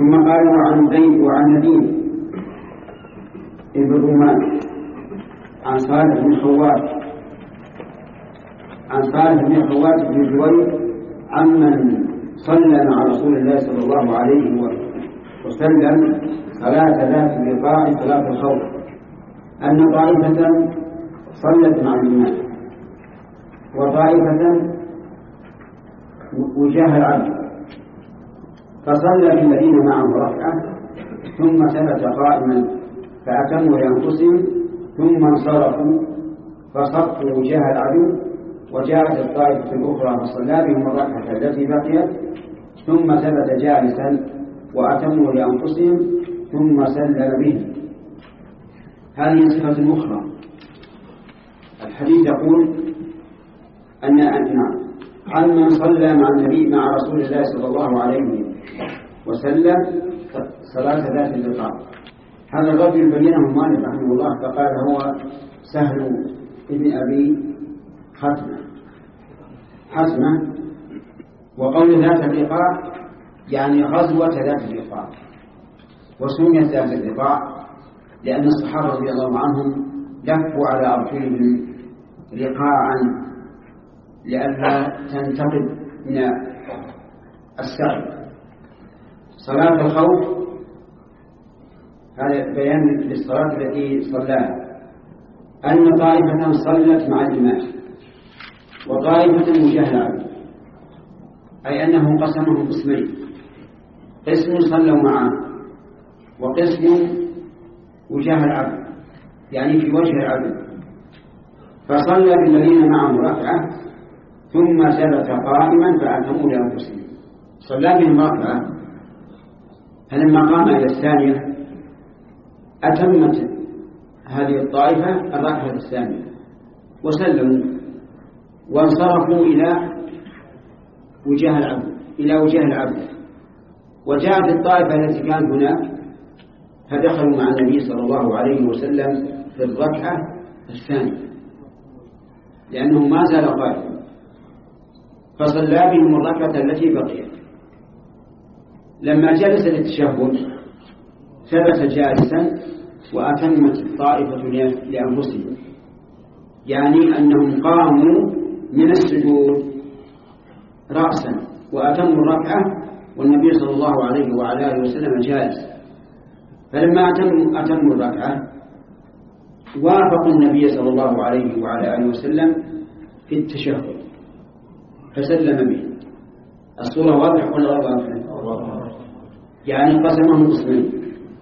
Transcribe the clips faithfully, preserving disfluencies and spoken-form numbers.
ثم قال وعن زيد وعن نديم ابن الرومان عن صالح بن خوات عن صالح بن خوات بن جوير عمن صلى مع رسول الله صلى الله عليه وسلم صلاة ذات الرقاع صلاة الخوف أن طائفة صلت مع الإمام وطائفة وجاه العبد، فصلى بالذين معه ركعة ثم ثبت قائما فأتموا لأنفسهم ثم انصرفوا فصفوا وجاه العدو، وجاءت الطائفة الأخرى فصلى بهم الركعة التي بقيت ثم ثبت جالسا وأتموا لأنفسهم ثم سلم بهم. هذه صفة أخرى. الحديث يقول أن نعم عن من صلى مع النبي مع رسول الله صلى الله عليه وسلم صلاة ذات الرقاع. هذا الرجل بينه مالك رحمه الله فقال هو سهل ابن أبي حتمة حتمة وقول ذات الرقاع يعني غزوة ذات الرقاع، وسميت ذات الرقاع لأن الصحابة رضي الله عنهم لفوا على أرجلهم رقاعا لئلا تنتقد من السعي. صلاة الخوف هذا بيان للصلاة التي صلاها، أن طائفة صلت مع الإمام وطائفة وجاه العبد، أي أنه قسمهم قسمين، قسم صلوا معه وقسم وجاه العبد يعني في وجه العبد. فصلى بالذين معه ركعة ثم ثبت قائما فأتموا لأنفسهم. صلى بهم ركعة فلما قام إلى الثانية أتمت هذه الطائفة الركعة الثانية وسلموا وانصرفوا إلى وجاه العبد إلى وجه العبد. وجاءت الطائفة التي كانت هناك فدخلوا مع النبي صلى الله عليه وسلم في الركعة الثانية لأنه ما زال قائما، فصلى بهم الركعة التي بقيت. لما جلس للتشهد ثبت جالسا وأتمت الطائفة لأنفسهم، يعني أنهم قاموا من السجود رأسا وأتموا الركعة والنبي صلى الله عليه وعلى آله وسلم جالس. فلما أتموا, أتموا الركعة وافقوا النبي صلى الله عليه وعلى آله وسلم في التشهد فسلم به. الصورة واضحة ولا واضحة؟ يعني قسمهم قسمين،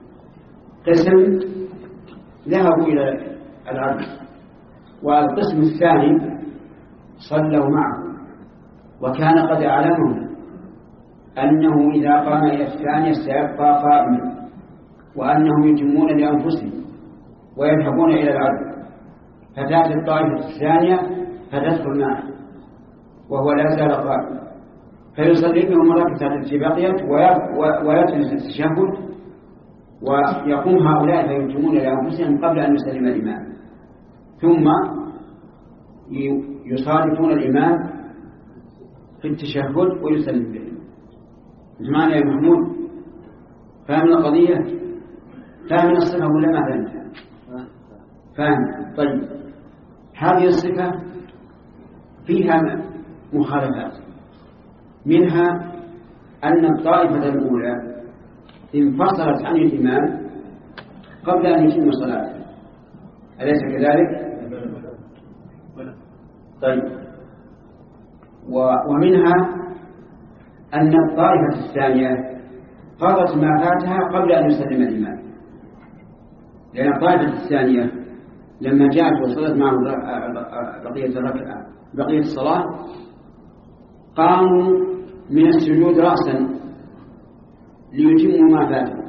قسم ذهبوا إلى العبد والقسم الثاني صلوا معه، وكان قد أعلمهم أنه إذا قام إلى الثانية سيبقى قائما وأنهم يتمون لأنفسهم ويذهبون إلى العبد، فتأتي الطائفة الثانية فتدخل معه وهو لا زال قائما فيصلي بهم الركعة التي بقيت ويجلس التشهد ويقوم هؤلاء فيتمون لأنفسهم قبل أن يسلم الإمام، ثم يصادفون الإمام في التشهد ويسلم بهم. جمعنا يا محمود فاهم القضية؟ فاهم الصفة ولا ما فهمتها؟ فاهم. طيب هذه الصفة فيها مخالفات، منها أن الطائفة الأولى انفصلت عن الإمام قبل أن يتم صلاته، أليس كذلك؟ طيب ومنها أن الطائفة الثانية قضت ما فاتها قبل أن يسلم الإمام، لأن الطائفة الثانية لما جاءت وصلت معه بقية الركعة بقية الصلاة قاموا من السجود رأسا ليتموا ما فاتوا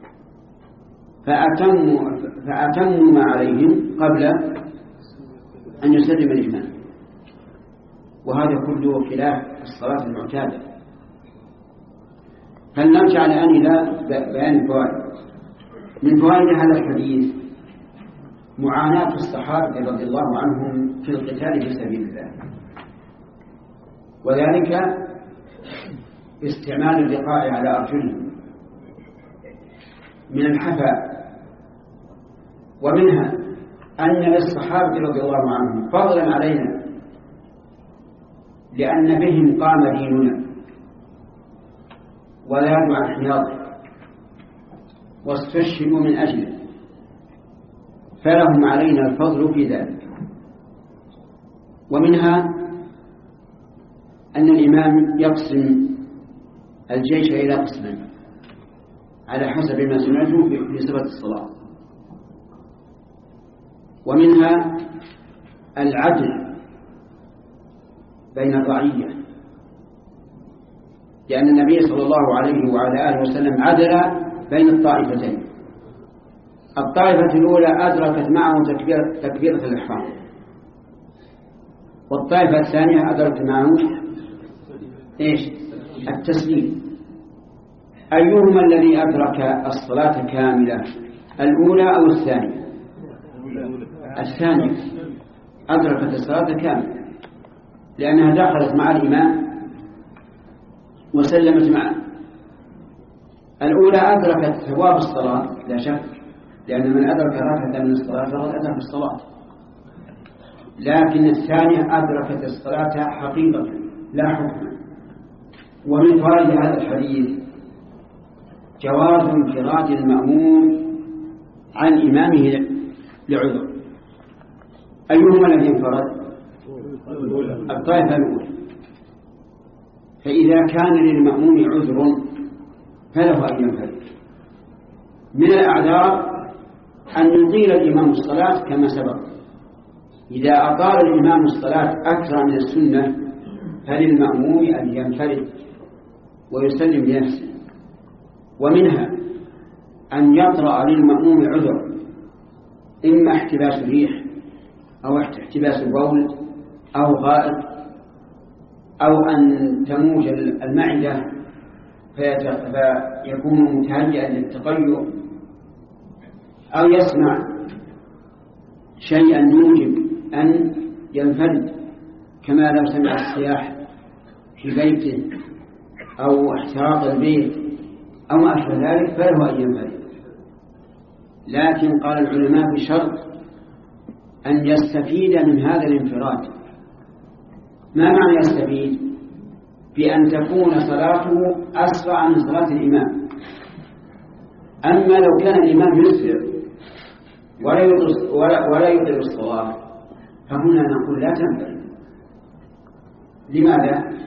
فأتموا, فأتموا ما عليهم قبل أن يسلم الإمام، وهذا كله خلاف الصلاة المعتادة. فلنرجع الآن إلى بيان الفوائد. من فوائد هذا الحديث معاناة الصحابة رضي الله عنهم في القتال في سبيل الله، وذلك استعمال الرقاع على أرجلهم من الحفاء. ومنها أن للصحابة رضي الله عنهم فضلا علينا، لأن بهم قام ديننا وذادوا عن حياضه واستشهدوا من أجله، فلهم علينا الفضل في ذلك. ومنها أن الإمام يقسم الجيش إلى قسمين على حسب ما سمعته في صفة الصلاة. ومنها العدل بين الرعية، لأن النبي صلى الله عليه وعلى آله وسلم عدل بين الطائفتين. الطائفة الأولى أدركت معه تكبير تكبيرة الإحرام، والطائفة الثانية أدركت معه إيش؟ التسليم. أيهما الذي أدرك الصلاة كاملة، الأولى أو الثانية؟ الثانية أدركت الصلاة كاملة، لأنها دخلت مع الإمام وسلمت معه. الأولى أدركت ثواب الصلاة لا شك، لأن من أدرك ركعة من الصلاة فقد أدرك الصلاة، لكن الثانية أدركت الصلاة حقيقة لا حكما. ومن فوائد هذا الحديث جواز انفراد المأموم عن إمامه لعذر. أيهما الذي انفرد؟ الطائفة الأولى. فإذا كان للمأموم عذر فله أن ينفرد. من الأعذار أن يطيل الإمام الصلاة كما سبق، إذا أطال الإمام الصلاة أكثر من السنة فللمأموم أن ينفرد ويسلم بنفسه. ومنها أن يطرأ للمأموم عذر، إما احتباس ريح أو احتباس بول أو غائط، أو أن تموج المعدة فيكون متهيئا للتقيؤ، أو يسمع شيئا يوجب أن ينفرد، كما لو سمع الصياح في بيته أو احتراق البيت أو ما أشبه ذلك فله أن ينفرد. لكن قال العلماء بشرط أن يستفيد من هذا الانفراد. ما معنى يستفيد؟ بأن تكون صلاته أسرع من صلاة الإمام. أما لو كان الإمام يسرع ولا يطيل الصلاة فهنا نقول لا تنفرد. لماذا؟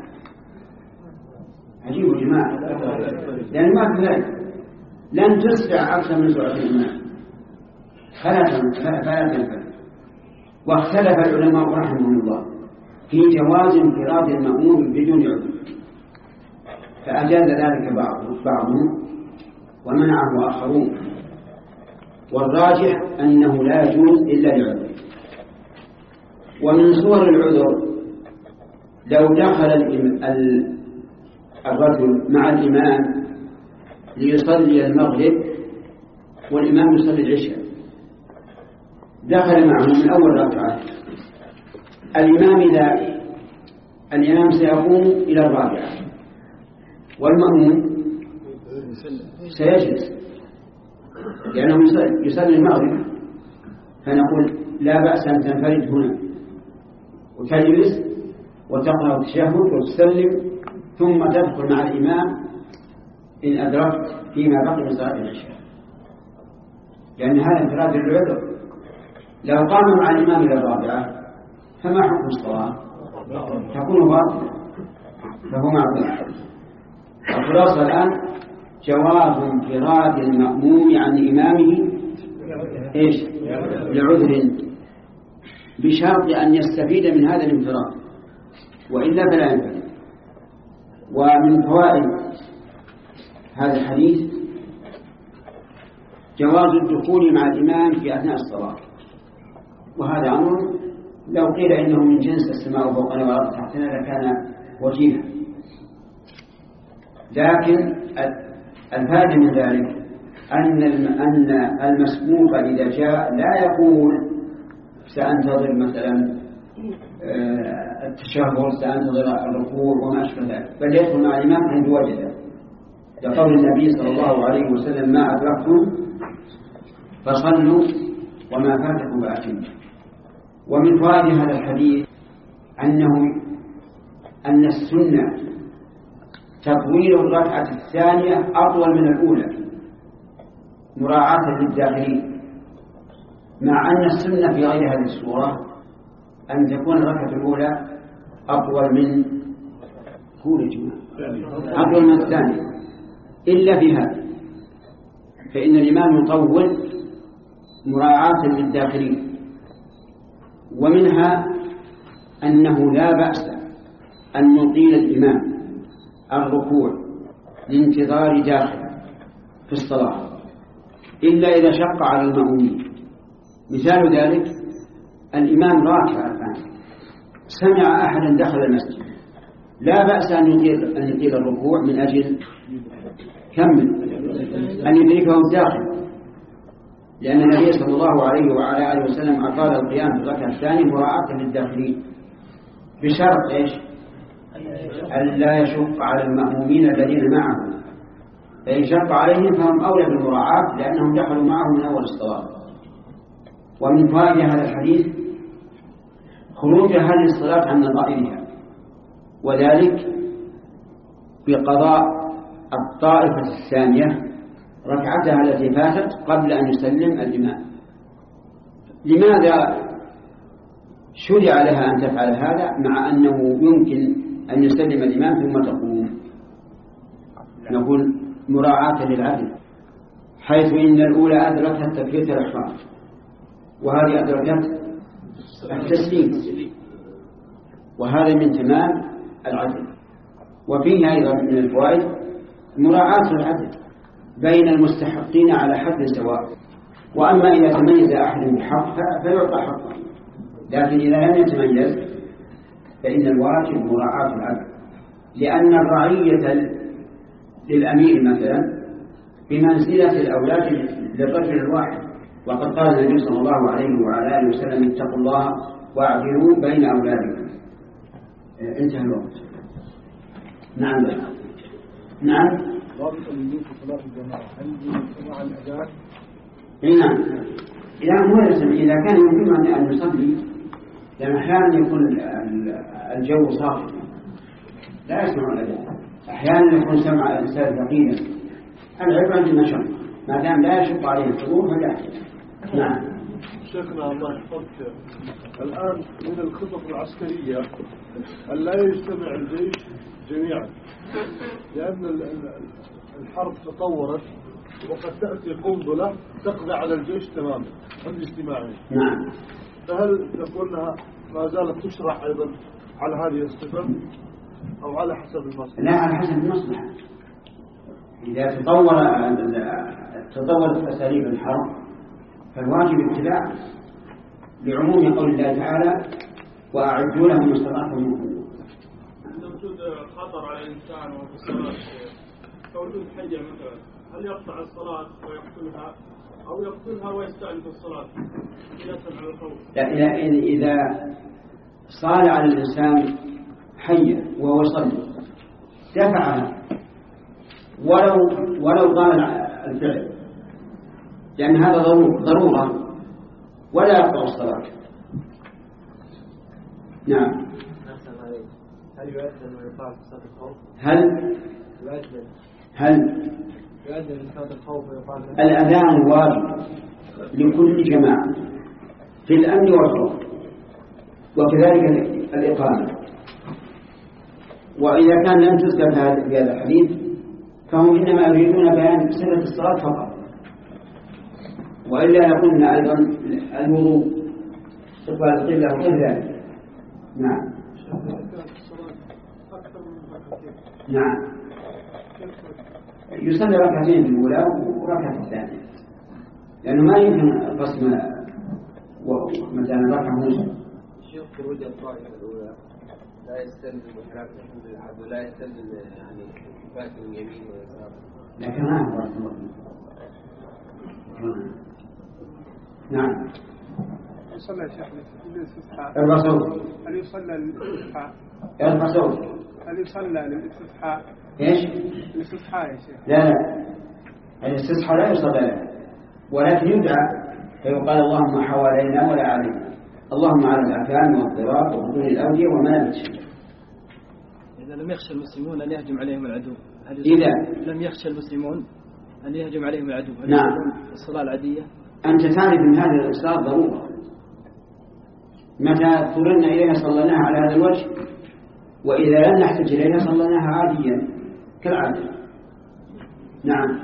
عجيب يا جماعة، لأن ما في ذلك لن تسرع أكثر من سرعة الإمام فلا تنفرد. واختلف العلماء رحمهم الله في جواز انفراد المأموم بدون عذر، فأجاز ذلك بعضهم ومنعه آخرون، والراجح أنه لا يجوز إلا لعذر. ومن صور العذر لو دخل الرجل مع الإمام ليصلي المغرب والإمام يصلي العشاء، دخل معه من أول ركعة، الإمام إذا الإمام سيقوم إلى الرابعة والمأموم سيجلس لأنه يصلي المغرب، فنقول لا بأس أن تنفرد هنا وتجلس وتقرأ التشهد وتسلم ثم تدخل مع الإمام إن أدركت فيما بقي من صلاة العشاء، لأن هذا انفراد للعذر. لو قام مع الإمام إلى الرابعة فما حكم الصلاة؟ تكون باطلة، فهو معذور. الخلاصة الآن جواز انفراد المأموم عن إمامه إيش؟ لعذر، بشرط أن يستفيد من هذا الانفراد، وإلا فلا ينفرد. ومن فوائد هذا الحديث جواز الدخول مع الإمام في أثناء الصلاة، وهذا أمر لو قيل إنه من جنس السماء فوقنا والأرض تحتنا لكان وجيها. لكن الفائدة من ذلك أن أن المسبوق إذا جاء لا يقول سأنتظر مثلا التشهد، سأنتظر الركوع وما أشبه ذلك، بل يدخل مع الإمام حيث وجده. لقول النبي صلى الله عليه وسلم ما أدركتم فصلوا وما فاتكم فأتموا. ومن فوائد هذا الحديث أنه أن السنة تطويل الركعة الثانية أطول من الأولى مراعاة للداخلين، مع أن السنة في غير هذه الصورة أن تكون الركعة الأولى أطول من أطول من الثانية، إلا في هذا فإن الإمام يطول مراعاة للداخلين. ومنها أنه لا بأس أن يطيل الإمام الركوع لانتظار داخل في الصلاة إلا إذا شق على المأمومين. مثال ذلك الإمام راكع الآن سمع أحدا دخل المسجد، لا بأس أن يطيل, أن يطيل الركوع من أجل كمل أن يدركه الداخل، لأن النبي صلى الله عليه وعلى آله وسلم أطال القيام في الركعة الثانية مراعاة للداخلين بشرط إيش؟ أن لا يشق على المأمومين الذين معه، فإن شق عليهم فهم أولى بالمراعاة لأنهم دخلوا معه من أول الصلاة. ومن فوائد هذا الحديث خروج هذه الصلاة عن نظائرها، وذلك بقضاء الطائفة الثانية ركعتها التي فاتت قبل أن يسلم الإمام. لماذا شرع لها أن تفعل هذا مع أنه يمكن أن يسلم الإمام ثم تقوم؟ نقول مراعاة للعدل، حيث إن الأولى أدركت تكبيرة الإحرام وهذه أدركت التسليم، وهذا من تمام العدل. وفيه أيضا من الفوائد مراعاة العدل بين المستحقين على حد سواء. وأما إذا تميز أحد بحق فيعطى حقه، لكن إذا لم يتميز فإن الواجب مراعاة العدل، لأن الرعية للأمير مثلا بمنزلة الأولاد للرجل الواحد، وقد قال النبي صلى الله عليه وعلى آله وسلم اتقوا الله واعدلوا بين أولادكم. انتهى الوقت. نعم نعم ضابط الوجوب في صلاة الجماعة هل يسمع الأذان؟ نعم إذا هو يسمع إذا كان يمكن أن يصلي، لأن أحيانا يكون الجو صافي لا يسمع الأذان، أحيانا يكون سمع الإنسان ثقيلا. العبرة بالمشقة، ما دام لا يشق عليه الحضور فلا. نعم شيخنا الله يحفظك، الآن من الخطط العسكرية أن لا يجتمع الجيش جميعا، لأن الحرب تطورت وقد تأتي قنبلة تقضي على الجيش تماما عند اجتماعه. نعم. فهل نقول لها ما زالت تشرح أيضا على هذه الصفة أو على حسب المصلحة؟ لا، على حسب المصلحة. إذا تطور تطورت أساليب الحرب فالواجب اتباعها، لعموم قول الله تعالى وأعدوا لهم ما استطعتم من قوة. وجود خطر على الإنسان وفي الصلاة كوجود حية مثلا، هل يقطع الصلاة ويقتلها أو يقتلها ويستأنف الصلاة قياسا على الخوف؟ لا، إذا صار على الإنسان حية وهو يصلي دفعها ولو ولو ضال الفعل، لأن هذا ضرورة ولا يقطع الصلاة. نعم. هل يؤذن ويقام في صلاة الخوف؟ هل يؤذن هل يؤذن في صلاة الخوف ويقام؟ الأذان واجب لكل جماعة في الأمن والخوف، وكذلك الإقامة. وإذا كان لم تذكر في هذا الحديث فهم إنما يريدون بيان صفة الصلاة فقط، وإلا يقولون أيضا الوضوء استقبال القبلة وغير ذلك. نعم نعم يصلي ركعتين في الأولى وركعة الثانية، لأنه ما يمكن قسم مثلا ركعة ونصف. شوف خروج الطائفة الأولى لا يستلزم حركة الحد ولا يستلزم يعني فات من يمين ويسار، لكن ما هو نعم. يصلى يا شيخ للاستسقاء الرسول هل يصلى للاستسقاء الرسول هل يصلى للاستسقاء إيش؟ الاستصحاء يا شيخ. لا لا، الاستصحاء لا يصلى له، ولكن يدعى فيقال اللهم حوالينا ولا علينا، اللهم على الأكام والضراب وبطون الأودية ومنابت الشجر. إذا لم يخشى المسلمون أن يهجم عليهم العدو، إذا لم يخشى المسلمون أن يهجم عليهم العدو، هل نعم الصلاة العادية؟ أنت تعرف من هذه الصلاة ضرورة، متى اضطررنا إليها صليناها على هذا الوجه، وإذا لم نحتج إليها صليناها عاديا كالعادة. نعم.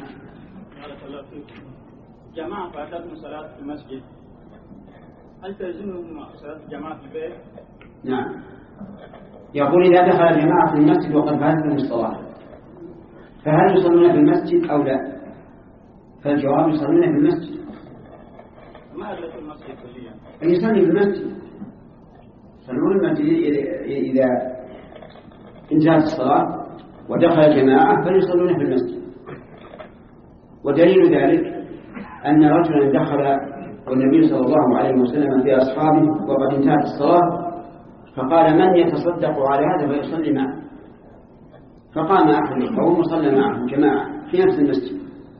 جماعة فاتتهم صلاة في المسجد، هل تلزمهم صلاة الجماعة في البيت؟ نعم. يقول إذا دخل جماعة في المسجد وقد فاتتهم الصلاة فهل يصلون في المسجد أو لا؟ فالجواب يصلون في المسجد. ما أدلت المسجد كليا؟ يصلي في المسجد، يصلون المسجد إذا انتهت الصلاة ودخل جماعة فليصلون في المسجد. ودليل ذلك أن رجلا دخل والنبي صلى الله عليه وسلم في أصحابه وقد انتهت الصلاة فقال من يتصدق على هذا فيصلي معه، فقام أحد القوم وصلى معه جماعة في نفس المسجد.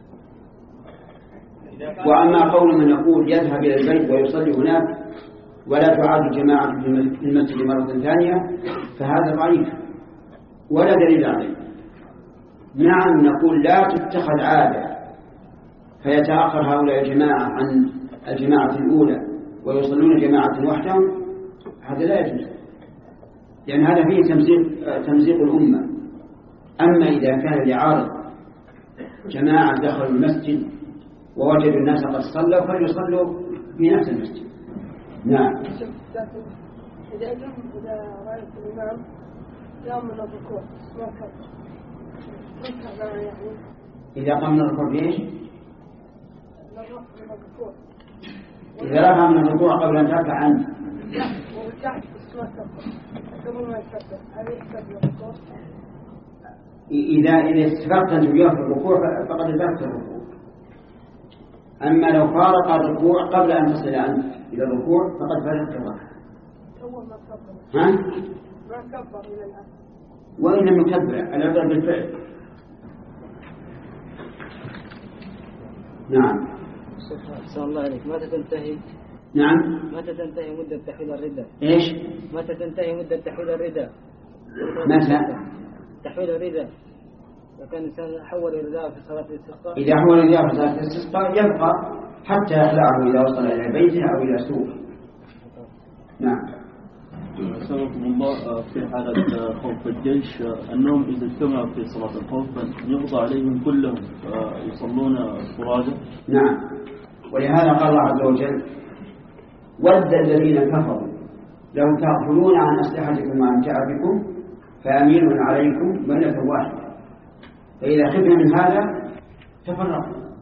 وأما قول من يقول يذهب إلى البيت ويصلي هناك ولا تعاد جماعة في المسجد مرة ثانية فهذا ضعيف ولا دليل عليه. نعم نقول لا تتخذ عادة فيتأخر هؤلاء الجماعة عن الجماعة الأولى ويصلون جماعة وحدهم، هذا لا يجوز، لأن هذا فيه تمزيق, تمزيق الأمة. أما إذا كان لعارض جماعة دخلوا المسجد ووجدوا الناس قد صلوا فليصلوا في نفس المسجد. نعم. إذا إذا رأيت الإمام قام من الركوع ما كبر يعني إذا قام من الركوع بإيش؟ من الركوع إذا رفع من الركوع قبل أن ترفع عنه ورجعت بس ما كبر قبل ما يكبر هل يكبر الركوع؟ إذا إذا استفقت أن تبيه في الركوع فقد أدركت الركوع. أما لو فارق الركوع قبل أن تصل أنت إلى الركوع فقد فارقت الركعة. أول ما كبر. ها؟ ما كبر إلى الآن. وإن لم يكبر العبرة بالفعل. نعم. أحسن الله عليك. متى تنتهي؟ نعم. متى تنتهي مدة تحويل الردة؟ إيش؟ متى تنتهي مدة تحويل الردة؟ متى؟ تحويل الردة. لو كان الإنسان حول الرداء في صلاة الاستسقاء. إذا حول الرداء في صلاة الاستسقاء يبقى حتى يخلعه إذا وصل إلى بيته أو إلى سوق. نعم. سبحانكم الله. في حالة خوف الجيش أنهم إذا اجتمعوا في صلاة الخوف يقضى عليهم كلهم يصلون فرادى. نعم. ولهذا قال الله عز وجل ود الذين كفروا لو تغفلون عن أسلحتكم وأمتعتكم فأميل عليكم ملة واحدة، فإذا خفنا من هذا تفرقوا.